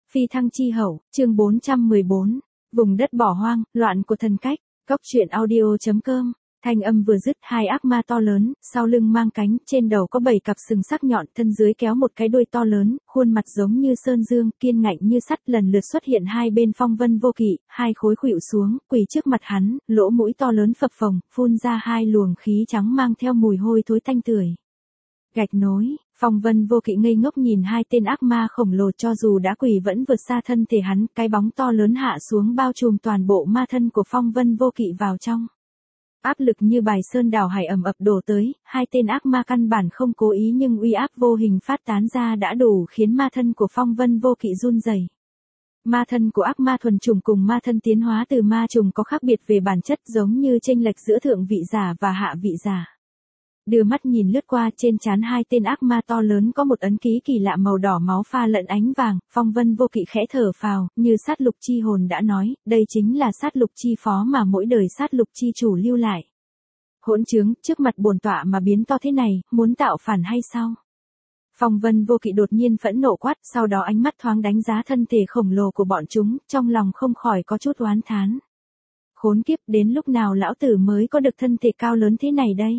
Phi thăng chi hậu, chương 414. Vùng đất bỏ hoang, loạn của thần cách. Cốc truyện audio.com. Thanh âm vừa dứt, hai ác ma to lớn, sau lưng mang cánh, trên đầu có 7 cặp sừng sắc nhọn, thân dưới kéo một cái đuôi to lớn, khuôn mặt giống như sơn dương, kiên ngạnh như sắt, lần lượt xuất hiện hai bên Phong Vân Vô Kỵ, hai khối khuỵu xuống, quỳ trước mặt hắn, lỗ mũi to lớn phập phồng, phun ra hai luồng khí trắng mang theo mùi hôi thối tanh tưởi. Gạch nối, Phong Vân Vô Kỵ ngây ngốc nhìn hai tên ác ma khổng lồ, cho dù đã quỳ vẫn vượt xa thân thể hắn, cái bóng to lớn hạ xuống bao trùm toàn bộ ma thân của Phong Vân Vô Kỵ vào trong. Áp lực như bài sơn đảo hải ầm ập đổ tới, hai tên ác ma căn bản không cố ý nhưng uy áp vô hình phát tán ra đã đủ khiến ma thân của Phong Vân Vô Kỵ run rẩy. Ma thân của ác ma thuần chủng cùng ma thân tiến hóa từ ma trùng có khác biệt về bản chất, giống như chênh lệch giữa thượng vị giả và hạ vị giả. Đưa mắt nhìn lướt qua, trên trán hai tên ác ma to lớn có một ấn ký kỳ lạ màu đỏ máu pha lẫn ánh vàng. Phong Vân Vô Kỵ khẽ thở phào, như sát lục chi hồn đã nói, đây chính là sát lục chi phó mà mỗi đời sát lục chi chủ lưu lại. Hỗn trướng, trước mặt bổn tọa mà biến to thế này, muốn tạo phản hay sao? Phong Vân Vô Kỵ đột nhiên phẫn nộ quát, sau đó ánh mắt thoáng đánh giá thân thể khổng lồ của bọn chúng, trong lòng không khỏi có chút oán thán. Khốn kiếp, đến lúc nào lão tử mới có được thân thể cao lớn thế này đây?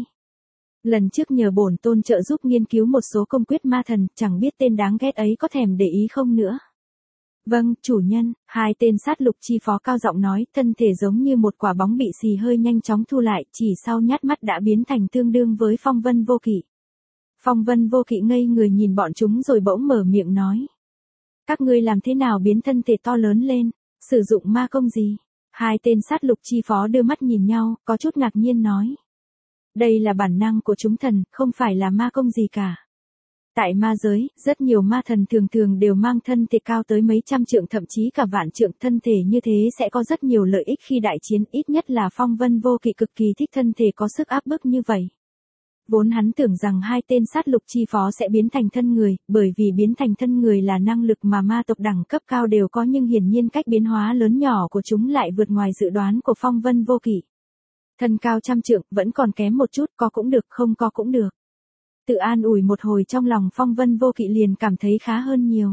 Lần trước nhờ bổn tôn trợ giúp nghiên cứu một số công quyết ma thần, chẳng biết tên đáng ghét ấy có thèm để ý không nữa. Vâng, chủ nhân, hai tên sát lục chi phó cao giọng nói, thân thể giống như một quả bóng bị xì hơi nhanh chóng thu lại, chỉ sau nhát mắt đã biến thành tương đương với Phong Vân Vô Kỵ. Phong Vân Vô Kỵ ngây người nhìn bọn chúng rồi bỗng mở miệng nói. Các ngươi làm thế nào biến thân thể to lớn lên, sử dụng ma công gì? Hai tên sát lục chi phó đưa mắt nhìn nhau, có chút ngạc nhiên nói. Đây là bản năng của chúng thần, không phải là ma công gì cả. Tại ma giới, rất nhiều ma thần thường đều mang thân thể cao tới mấy trăm trượng thậm chí cả vạn trượng, thân thể như thế sẽ có rất nhiều lợi ích khi đại chiến, ít nhất là Phong Vân Vô Kỵ cực kỳ thích thân thể có sức áp bức như vậy. Vốn hắn tưởng rằng hai tên sát lục chi phó sẽ biến thành thân người, bởi vì biến thành thân người là năng lực mà ma tộc đẳng cấp cao đều có, nhưng hiển nhiên cách biến hóa lớn nhỏ của chúng lại vượt ngoài dự đoán của Phong Vân Vô Kỵ. Thân cao trăm trượng, vẫn còn kém một chút, có cũng được, không có cũng được. Tự an ủi một hồi trong lòng Phong Vân Vô Kỵ liền cảm thấy khá hơn nhiều.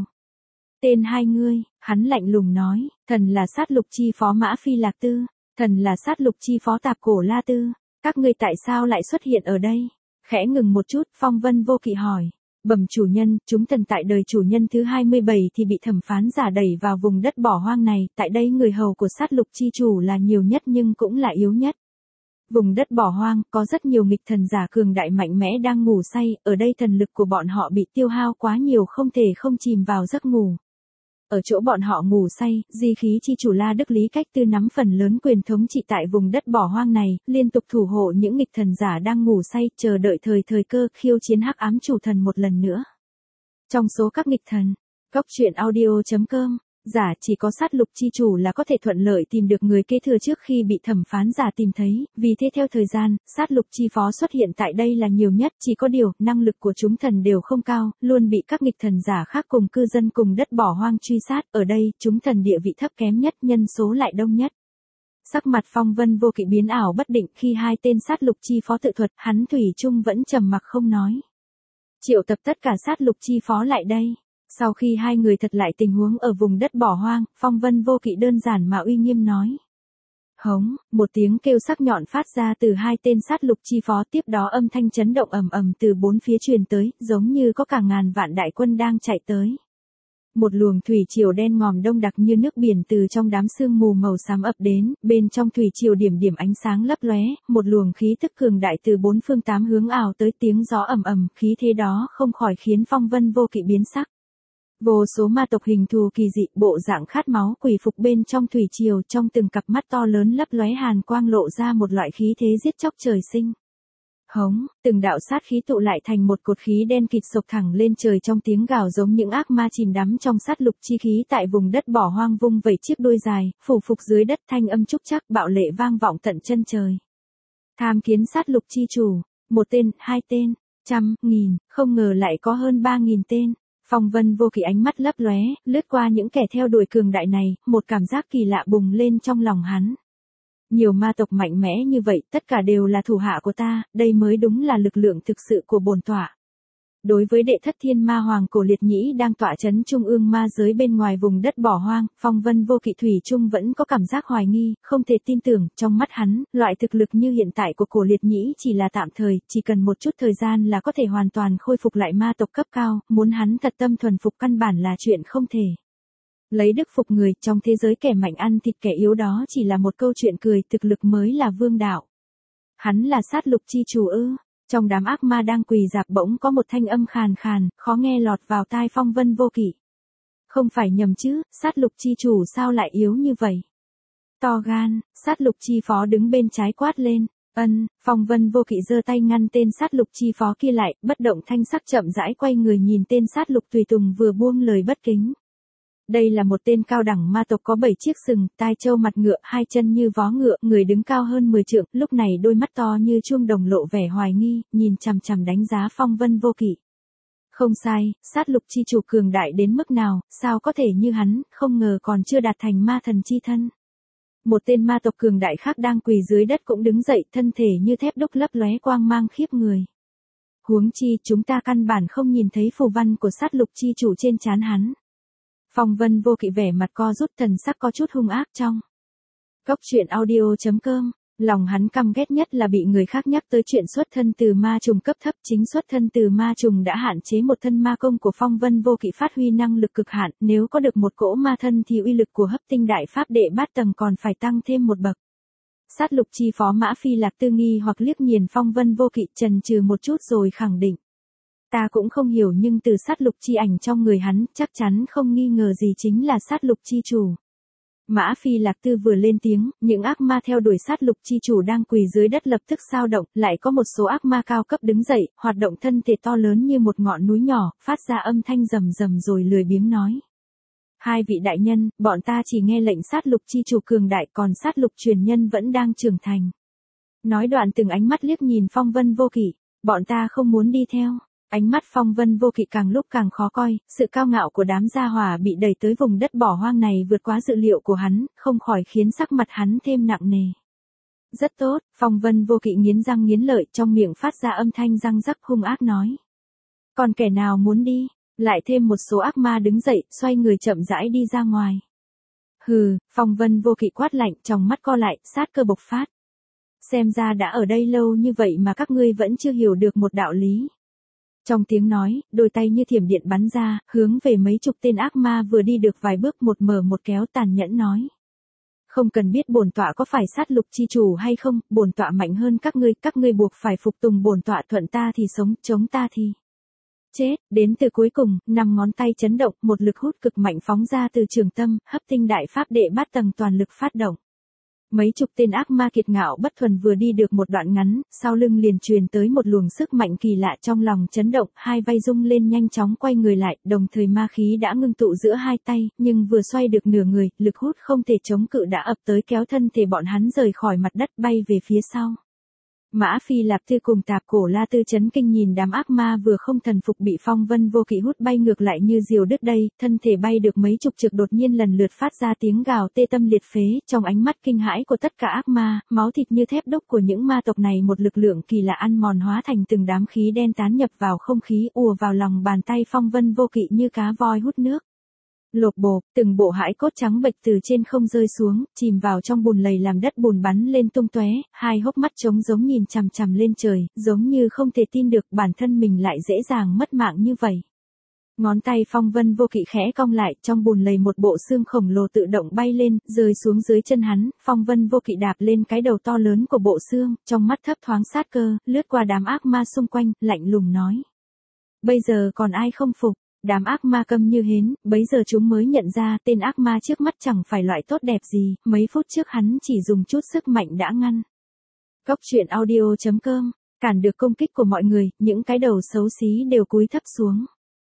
Tên hai ngươi, hắn lạnh lùng nói, thần là sát lục chi phó Mã Phi Lạc Tư, thần là sát lục chi phó Tạp Cổ La Tư, các ngươi tại sao lại xuất hiện ở đây? Khẽ ngừng một chút, Phong Vân Vô Kỵ hỏi, bẩm chủ nhân, chúng thần tại đời chủ nhân thứ 27 thì bị thẩm phán giả đẩy vào vùng đất bỏ hoang này, tại đây người hầu của sát lục chi chủ là nhiều nhất nhưng cũng là yếu nhất. Vùng đất bỏ hoang, có rất nhiều nghịch thần giả cường đại mạnh mẽ đang ngủ say, ở đây thần lực của bọn họ bị tiêu hao quá nhiều không thể không chìm vào giấc ngủ. Ở chỗ bọn họ ngủ say, di khí chi chủ La Đức Lý Cách Tư nắm phần lớn quyền thống trị tại vùng đất bỏ hoang này, liên tục thủ hộ những nghịch thần giả đang ngủ say, chờ đợi thời cơ khiêu chiến hắc ám chủ thần một lần nữa. Trong số các nghịch thần, Cốc truyện audio.com, giả chỉ có sát lục chi chủ là có thể thuận lợi tìm được người kế thừa trước khi bị thẩm phán giả tìm thấy, vì thế theo thời gian, sát lục chi phó xuất hiện tại đây là nhiều nhất, chỉ có điều, năng lực của chúng thần đều không cao, luôn bị các nghịch thần giả khác cùng cư dân cùng đất bỏ hoang truy sát, ở đây, chúng thần địa vị thấp kém nhất, nhân số lại đông nhất. Sắc mặt Phong Vân Vô Kỵ biến ảo bất định khi hai tên sát lục chi phó tự thuật, hắn thủy chung vẫn trầm mặc không nói. Triệu tập tất cả sát lục chi phó lại đây. Sau khi hai người thật lại tình huống ở vùng đất bỏ hoang, Phong Vân Vô Kỵ đơn giản mà uy nghiêm nói. Hống, một tiếng kêu sắc nhọn phát ra từ hai tên sát lục chi phó, tiếp đó âm thanh chấn động ầm ầm từ bốn phía truyền tới, giống như có cả ngàn vạn đại quân đang chạy tới. Một luồng thủy triều đen ngòm đông đặc như nước biển từ trong đám sương mù màu xám ập đến, bên trong thủy triều điểm điểm ánh sáng lấp lóe, một luồng khí tức cường đại từ bốn phương tám hướng ảo tới, tiếng gió ầm ầm, khí thế đó không khỏi khiến Phong Vân Vô Kỵ biến sắc. Vô số ma tộc hình thù kỳ dị, bộ dạng khát máu quỷ phục bên trong thủy triều, trong từng cặp mắt to lớn lấp lóe hàn quang lộ ra một loại khí thế giết chóc trời sinh. Hống, từng đạo sát khí tụ lại thành một cột khí đen kịt sộc thẳng lên trời, trong tiếng gào giống những ác ma chìm đắm trong sát lục chi khí tại vùng đất bỏ hoang, vung vẩy chiếc đuôi dài, phủ phục dưới đất, thanh âm trúc chắc bạo lệ vang vọng tận chân trời. Tham kiến sát lục chi chủ, một tên, hai tên, trăm, nghìn, không ngờ lại có hơn 3.000 tên. Phong Vân Vô Kỵ ánh mắt lấp lóe, lướt qua những kẻ theo đuổi cường đại này, một cảm giác kỳ lạ bùng lên trong lòng hắn. Nhiều ma tộc mạnh mẽ như vậy, tất cả đều là thủ hạ của ta, đây mới đúng là lực lượng thực sự của bổn tọa. Đối với đệ thất thiên ma hoàng Cổ Liệt Nhĩ đang tọa chấn trung ương ma giới bên ngoài vùng đất bỏ hoang, Phong Vân Vô Kỵ thủy chung vẫn có cảm giác hoài nghi, không thể tin tưởng, trong mắt hắn, loại thực lực như hiện tại của Cổ Liệt Nhĩ chỉ là tạm thời, chỉ cần một chút thời gian là có thể hoàn toàn khôi phục lại ma tộc cấp cao, muốn hắn thật tâm thuần phục căn bản là chuyện không thể. Lấy đức phục người, trong thế giới kẻ mạnh ăn thịt kẻ yếu đó chỉ là một câu chuyện cười, thực lực mới là vương đạo. Hắn là sát lục chi chủ ư? Trong đám ác ma đang quỳ rạp bỗng có một thanh âm khàn khàn, khó nghe lọt vào tai Phong Vân Vô Kỵ. Không phải nhầm chứ, sát lục chi chủ sao lại yếu như vậy? To gan, sát lục chi phó đứng bên trái quát lên. Phong Vân Vô Kỵ giơ tay ngăn tên sát lục chi phó kia lại, bất động thanh sắc chậm rãi quay người nhìn tên sát lục tùy tùng vừa buông lời bất kính. Đây là một tên cao đẳng ma tộc có 7 chiếc sừng, tai trâu mặt ngựa, hai chân như vó ngựa, người đứng cao hơn 10 trượng, lúc này đôi mắt to như chuông đồng lộ vẻ hoài nghi, nhìn chằm chằm đánh giá Phong Vân Vô Kỵ. Không sai, sát lục chi chủ cường đại đến mức nào, sao có thể như hắn, không ngờ còn chưa đạt thành ma thần chi thân. Một tên ma tộc cường đại khác đang quỳ dưới đất cũng đứng dậy, thân thể như thép đúc lấp lóe quang mang khiếp người. Huống chi, chúng ta căn bản không nhìn thấy phù văn của sát lục chi chủ trên trán hắn. Phong Vân Vô Kỵ vẻ mặt co rút, thần sắc có chút hung ác trong. Cốc truyện audio.com, lòng hắn căm ghét nhất là bị người khác nhắc tới chuyện xuất thân từ ma trùng cấp thấp, chính xuất thân từ ma trùng đã hạn chế một thân ma công của Phong Vân Vô Kỵ phát huy năng lực cực hạn, nếu có được một cỗ ma thân thì uy lực của hấp tinh đại pháp đệ bát tầng còn phải tăng thêm một bậc. Sát lục chi phó Mã Phi Lạc tư nghi hoặc liếc nhìn Phong Vân Vô Kỵ chần chừ một chút rồi khẳng định. Ta cũng không hiểu nhưng từ sát lục chi ảnh trong người hắn, chắc chắn không nghi ngờ gì chính là sát lục chi chủ. Mã Phi Lạc Tư vừa lên tiếng, những ác ma theo đuổi sát lục chi chủ đang quỳ dưới đất lập tức xao động, lại có một số ác ma cao cấp đứng dậy, hoạt động thân thể to lớn như một ngọn núi nhỏ, phát ra âm thanh rầm rầm rồi lười biếng nói. Hai vị đại nhân, bọn ta chỉ nghe lệnh sát lục chi chủ cường đại, còn sát lục truyền nhân vẫn đang trưởng thành. Nói đoạn từng ánh mắt liếc nhìn Phong Vân Vô Kỵ, bọn ta không muốn đi theo. Ánh mắt Phong Vân Vô Kỵ càng lúc càng khó coi, sự cao ngạo của đám gia hỏa bị đẩy tới vùng đất bỏ hoang này vượt quá dự liệu của hắn, không khỏi khiến sắc mặt hắn thêm nặng nề. Rất tốt, Phong Vân Vô Kỵ nghiến răng nghiến lợi, trong miệng phát ra âm thanh răng rắc hung ác nói. Còn kẻ nào muốn đi? Lại thêm một số ác ma đứng dậy, xoay người chậm rãi đi ra ngoài. Hừ, Phong Vân Vô Kỵ quát lạnh, trong mắt co lại, sát cơ bộc phát. Xem ra đã ở đây lâu như vậy mà các ngươi vẫn chưa hiểu được một đạo lý. Trong tiếng nói, đôi tay như thiểm điện bắn ra, hướng về mấy chục tên ác ma vừa đi được vài bước một mở một kéo tàn nhẫn nói. Không cần biết bổn tọa có phải sát lục chi chủ hay không, bổn tọa mạnh hơn các ngươi buộc phải phục tùng bổn tọa, thuận ta thì sống, chống ta thì chết. Đến từ cuối cùng, 5 ngón tay chấn động, một lực hút cực mạnh phóng ra từ trường tâm, hấp tinh đại pháp đệ bát tầng toàn lực phát động. Mấy chục tên ác ma kiệt ngạo bất thuần vừa đi được một đoạn ngắn, sau lưng liền truyền tới một luồng sức mạnh kỳ lạ, trong lòng chấn động, hai vai rung lên nhanh chóng quay người lại, đồng thời ma khí đã ngưng tụ giữa hai tay, nhưng vừa xoay được nửa người, lực hút không thể chống cự đã ập tới kéo thân thể bọn hắn rời khỏi mặt đất bay về phía sau. Mã Phi Lạp Tư cùng Tạp Cổ La Tư chấn kinh nhìn đám ác ma vừa không thần phục bị Phong Vân Vô Kỵ hút bay ngược lại như diều đứt đây, thân thể bay được mấy chục trượng đột nhiên lần lượt phát ra tiếng gào tê tâm liệt phế, trong ánh mắt kinh hãi của tất cả ác ma, máu thịt như thép đúc của những ma tộc này một lực lượng kỳ lạ ăn mòn hóa thành từng đám khí đen tán nhập vào không khí, ùa vào lòng bàn tay Phong Vân Vô Kỵ như cá voi hút nước. Lộp bộp, từng bộ hãi cốt trắng bệch từ trên không rơi xuống, chìm vào trong bùn lầy làm đất bùn bắn lên tung tóe, hai hốc mắt trống giống nhìn chằm chằm lên trời, giống như không thể tin được bản thân mình lại dễ dàng mất mạng như vậy. Ngón tay Phong Vân Vô Kỵ khẽ cong lại, trong bùn lầy một bộ xương khổng lồ tự động bay lên, rơi xuống dưới chân hắn, Phong Vân Vô Kỵ đạp lên cái đầu to lớn của bộ xương, trong mắt thấp thoáng sát cơ, lướt qua đám ác ma xung quanh, lạnh lùng nói. Bây giờ còn ai không phục? Đám ác ma câm như hến, bấy giờ chúng mới nhận ra tên ác ma trước mắt chẳng phải loại tốt đẹp gì, mấy phút trước hắn chỉ dùng chút sức mạnh đã ngăn. Cốc truyện audio.com, cản được công kích của mọi người, những cái đầu xấu xí đều cúi thấp xuống.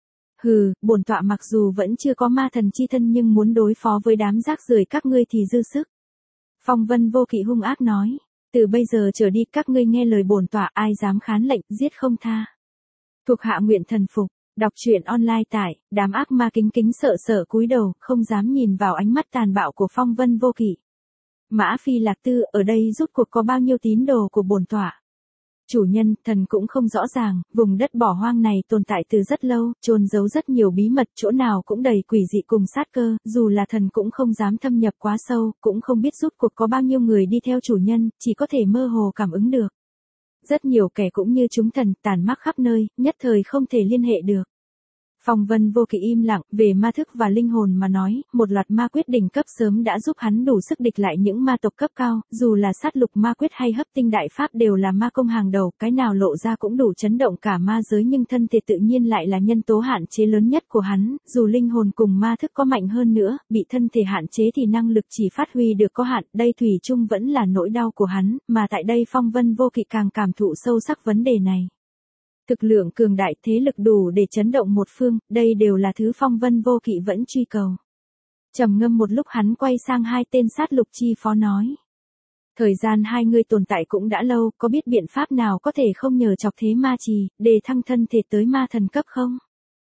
Hừ, bổn tọa mặc dù vẫn chưa có ma thần chi thân nhưng muốn đối phó với đám rác rưởi các ngươi thì dư sức. Phong Vân Vô Kỵ hung ác nói, từ bây giờ trở đi các ngươi nghe lời bổn tọa, ai dám khán lệnh, giết không tha. Thuộc hạ nguyện thần phục. Đọc truyện online tại, đám ác ma kính kính sợ sợ cúi đầu, không dám nhìn vào ánh mắt tàn bạo của Phong Vân Vô Kỵ. Mã Phi Lạc Tư, ở đây rốt cuộc có bao nhiêu tín đồ của bổn tọa? Chủ nhân, thần cũng không rõ ràng, vùng đất bỏ hoang này tồn tại từ rất lâu, chôn giấu rất nhiều bí mật, chỗ nào cũng đầy quỷ dị cùng sát cơ, dù là thần cũng không dám thâm nhập quá sâu, cũng không biết rốt cuộc có bao nhiêu người đi theo chủ nhân, chỉ có thể mơ hồ cảm ứng được. Rất nhiều kẻ cũng như chúng thần, tàn mắc khắp nơi, nhất thời không thể liên hệ được. Phong Vân Vô Kỵ im lặng, về ma thức và linh hồn mà nói, một loạt ma quyết đỉnh cấp sớm đã giúp hắn đủ sức địch lại những ma tộc cấp cao, dù là sát lục ma quyết hay hấp tinh đại pháp đều là ma công hàng đầu, cái nào lộ ra cũng đủ chấn động cả ma giới, nhưng thân thể tự nhiên lại là nhân tố hạn chế lớn nhất của hắn, dù linh hồn cùng ma thức có mạnh hơn nữa, bị thân thể hạn chế thì năng lực chỉ phát huy được có hạn, đây thủy chung vẫn là nỗi đau của hắn, mà tại đây Phong Vân Vô Kỵ càng cảm thụ sâu sắc vấn đề này. Thực lượng cường đại, thế lực đủ để chấn động một phương, đây đều là thứ Phong Vân Vô Kỵ vẫn truy cầu. Trầm ngâm một lúc hắn quay sang hai tên sát lục chi phó nói. Thời gian hai người tồn tại cũng đã lâu, có biết biện pháp nào có thể không nhờ chọc thế ma trì, để thăng thân thể tới ma thần cấp không?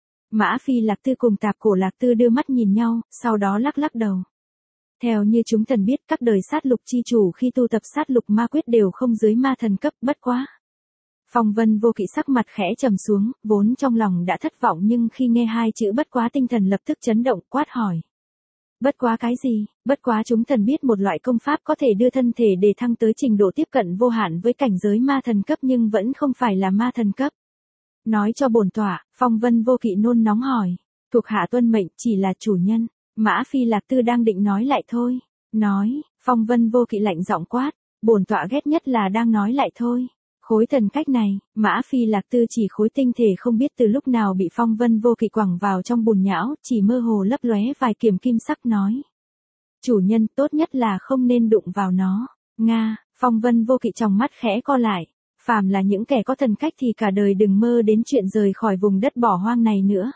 Mã Phi Lạc Tư cùng Tạp Cổ Lạc Tư đưa mắt nhìn nhau, sau đó lắc lắc đầu. Theo như chúng thần biết, các đời sát lục chi chủ khi tu tập sát lục ma quyết đều không dưới ma thần cấp, bất quá. Phong Vân Vô Kỵ sắc mặt khẽ trầm xuống, vốn trong lòng đã thất vọng nhưng khi nghe hai chữ bất quá tinh thần lập tức chấn động, quát hỏi. Bất quá cái gì? Bất quá chúng thần biết một loại công pháp có thể đưa thân thể để thăng tới trình độ tiếp cận vô hạn với cảnh giới ma thần cấp nhưng vẫn không phải là ma thần cấp. Nói cho bổn tọa, Phong Vân Vô Kỵ nôn nóng hỏi. Thuộc hạ tuân mệnh, chỉ là chủ nhân. Mã Phi Lạc Tư đang định nói lại thôi. Nói, Phong Vân Vô Kỵ lạnh giọng quát. Bổn tọa ghét nhất là đang nói lại thôi. Khối thần cách này, Mã Phi Lạc Tư chỉ khối tinh thể không biết từ lúc nào bị Phong Vân Vô Kỵ quẳng vào trong bùn nhão, chỉ mơ hồ lấp lóe vài kiểm kim sắc nói. Chủ nhân, tốt nhất là không nên đụng vào nó. Nga, Phong Vân Vô Kỵ trong mắt khẽ co lại. Phàm là những kẻ có thần cách thì cả đời đừng mơ đến chuyện rời khỏi vùng đất bỏ hoang này nữa.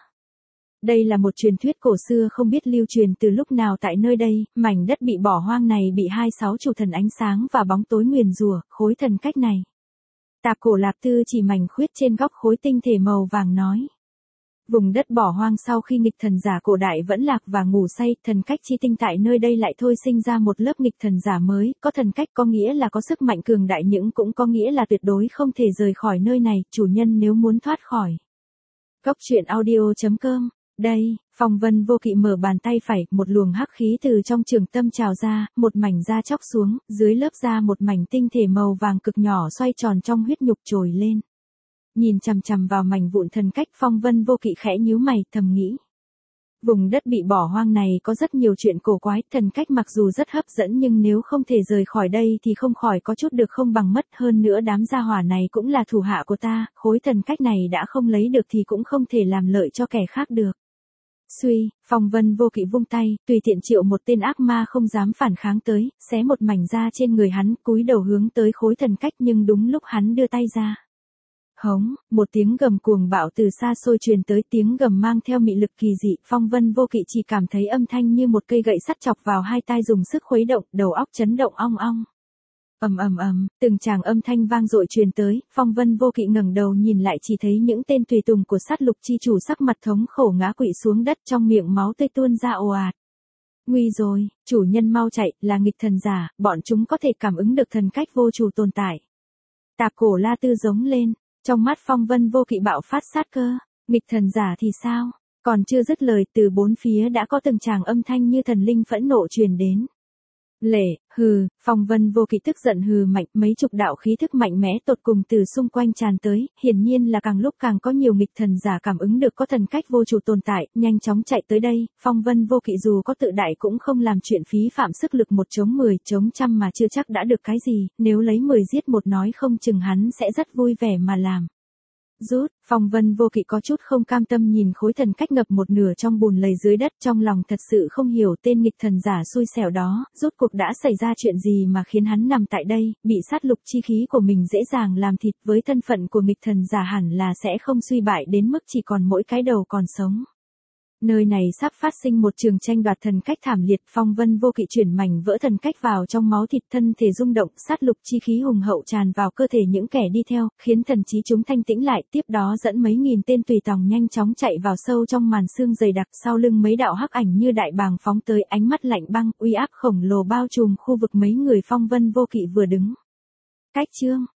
Đây là một truyền thuyết cổ xưa không biết lưu truyền từ lúc nào tại nơi đây, mảnh đất bị bỏ hoang này bị 26 chủ thần ánh sáng và bóng tối nguyền rủa, khối thần cách này. Tạp Cổ Lạc Tư chỉ mảnh khuyết trên góc khối tinh thể màu vàng nói. Vùng đất bỏ hoang sau khi nghịch thần giả cổ đại vẫn lạc và ngủ say, thần cách chi tinh tại nơi đây lại thôi sinh ra một lớp nghịch thần giả mới, có thần cách có nghĩa là có sức mạnh cường đại nhưng cũng có nghĩa là tuyệt đối không thể rời khỏi nơi này, chủ nhân nếu muốn thoát khỏi. Góc truyện audio.com. Đây, Phong Vân Vô Kỵ mở bàn tay phải, một luồng hắc khí từ trong trường tâm trào ra, một mảnh da chóc xuống, dưới lớp da một mảnh tinh thể màu vàng cực nhỏ xoay tròn trong huyết nhục trồi lên. Nhìn chằm chằm vào mảnh vụn thần cách, Phong Vân Vô Kỵ khẽ nhíu mày, thầm nghĩ. Vùng đất bị bỏ hoang này có rất nhiều chuyện cổ quái, thần cách mặc dù rất hấp dẫn nhưng nếu không thể rời khỏi đây thì không khỏi có chút được không bằng mất, hơn nữa đám gia hỏa này cũng là thủ hạ của ta, khối thần cách này đã không lấy được thì cũng không thể làm lợi cho kẻ khác được. Suy, Phong Vân Vô Kỵ vung tay, tùy tiện triệu một tên ác ma không dám phản kháng tới, xé một mảnh da trên người hắn, cúi đầu hướng tới khối thần cách nhưng đúng lúc hắn đưa tay ra. Hống, một tiếng gầm cuồng bạo từ xa xôi truyền tới, tiếng gầm mang theo mị lực kỳ dị, Phong Vân Vô Kỵ chỉ cảm thấy âm thanh như một cây gậy sắt chọc vào hai tai dùng sức khuấy động, đầu óc chấn động ong ong. Ầm ầm ầm, từng tràng âm thanh vang dội truyền tới, Phong Vân Vô Kỵ ngẩng đầu nhìn lại chỉ thấy những tên tùy tùng của sát lục chi chủ sắc mặt thống khổ ngã quỵ xuống đất, trong miệng máu tươi tuôn ra ồ ạt. Nguy rồi, chủ nhân mau chạy, là nghịch thần giả, bọn chúng có thể cảm ứng được thần cách vô chủ tồn tại. Tạp Cổ La Tư giống lên, trong mắt Phong Vân Vô Kỵ bạo phát sát cơ, nghịch thần giả thì sao? Còn chưa dứt lời, từ bốn phía đã có từng tràng âm thanh như thần linh phẫn nộ truyền đến. Lệ, hừ, Phong Vân Vô Kỵ tức giận hừ mạnh, mấy chục đạo khí thức mạnh mẽ tột cùng từ xung quanh tràn tới, hiển nhiên là càng lúc càng có nhiều nghịch thần giả cảm ứng được có thần cách vô chủ tồn tại, nhanh chóng chạy tới đây, Phong Vân Vô Kỵ dù có tự đại cũng không làm chuyện phí phạm sức lực 1 chống 10 chống trăm mà chưa chắc đã được cái gì, nếu lấy 10 giết 1 nói không chừng hắn sẽ rất vui vẻ mà làm. Rút, Phong Vân Vô Kỵ có chút không cam tâm nhìn khối thần cách ngập một nửa trong bùn lầy dưới đất, trong lòng thật sự không hiểu tên nghịch thần giả xui xẻo đó, rốt cuộc đã xảy ra chuyện gì mà khiến hắn nằm tại đây, bị sát lục chi khí của mình dễ dàng làm thịt, với thân phận của nghịch thần giả hẳn là sẽ không suy bại đến mức chỉ còn mỗi cái đầu còn sống. Nơi này sắp phát sinh một trường tranh đoạt thần cách thảm liệt, Phong Vân Vô Kỵ chuyển mảnh vỡ thần cách vào trong máu thịt, thân thể rung động, sát lục chi khí hùng hậu tràn vào cơ thể những kẻ đi theo, khiến thần trí chúng thanh tĩnh lại, tiếp đó dẫn mấy nghìn tên tùy tòng nhanh chóng chạy vào sâu trong màn xương dày đặc, sau lưng mấy đạo hắc ảnh như đại bàng phóng tới, ánh mắt lạnh băng, uy áp khổng lồ bao trùm khu vực mấy người Phong Vân Vô Kỵ vừa đứng. Cách chương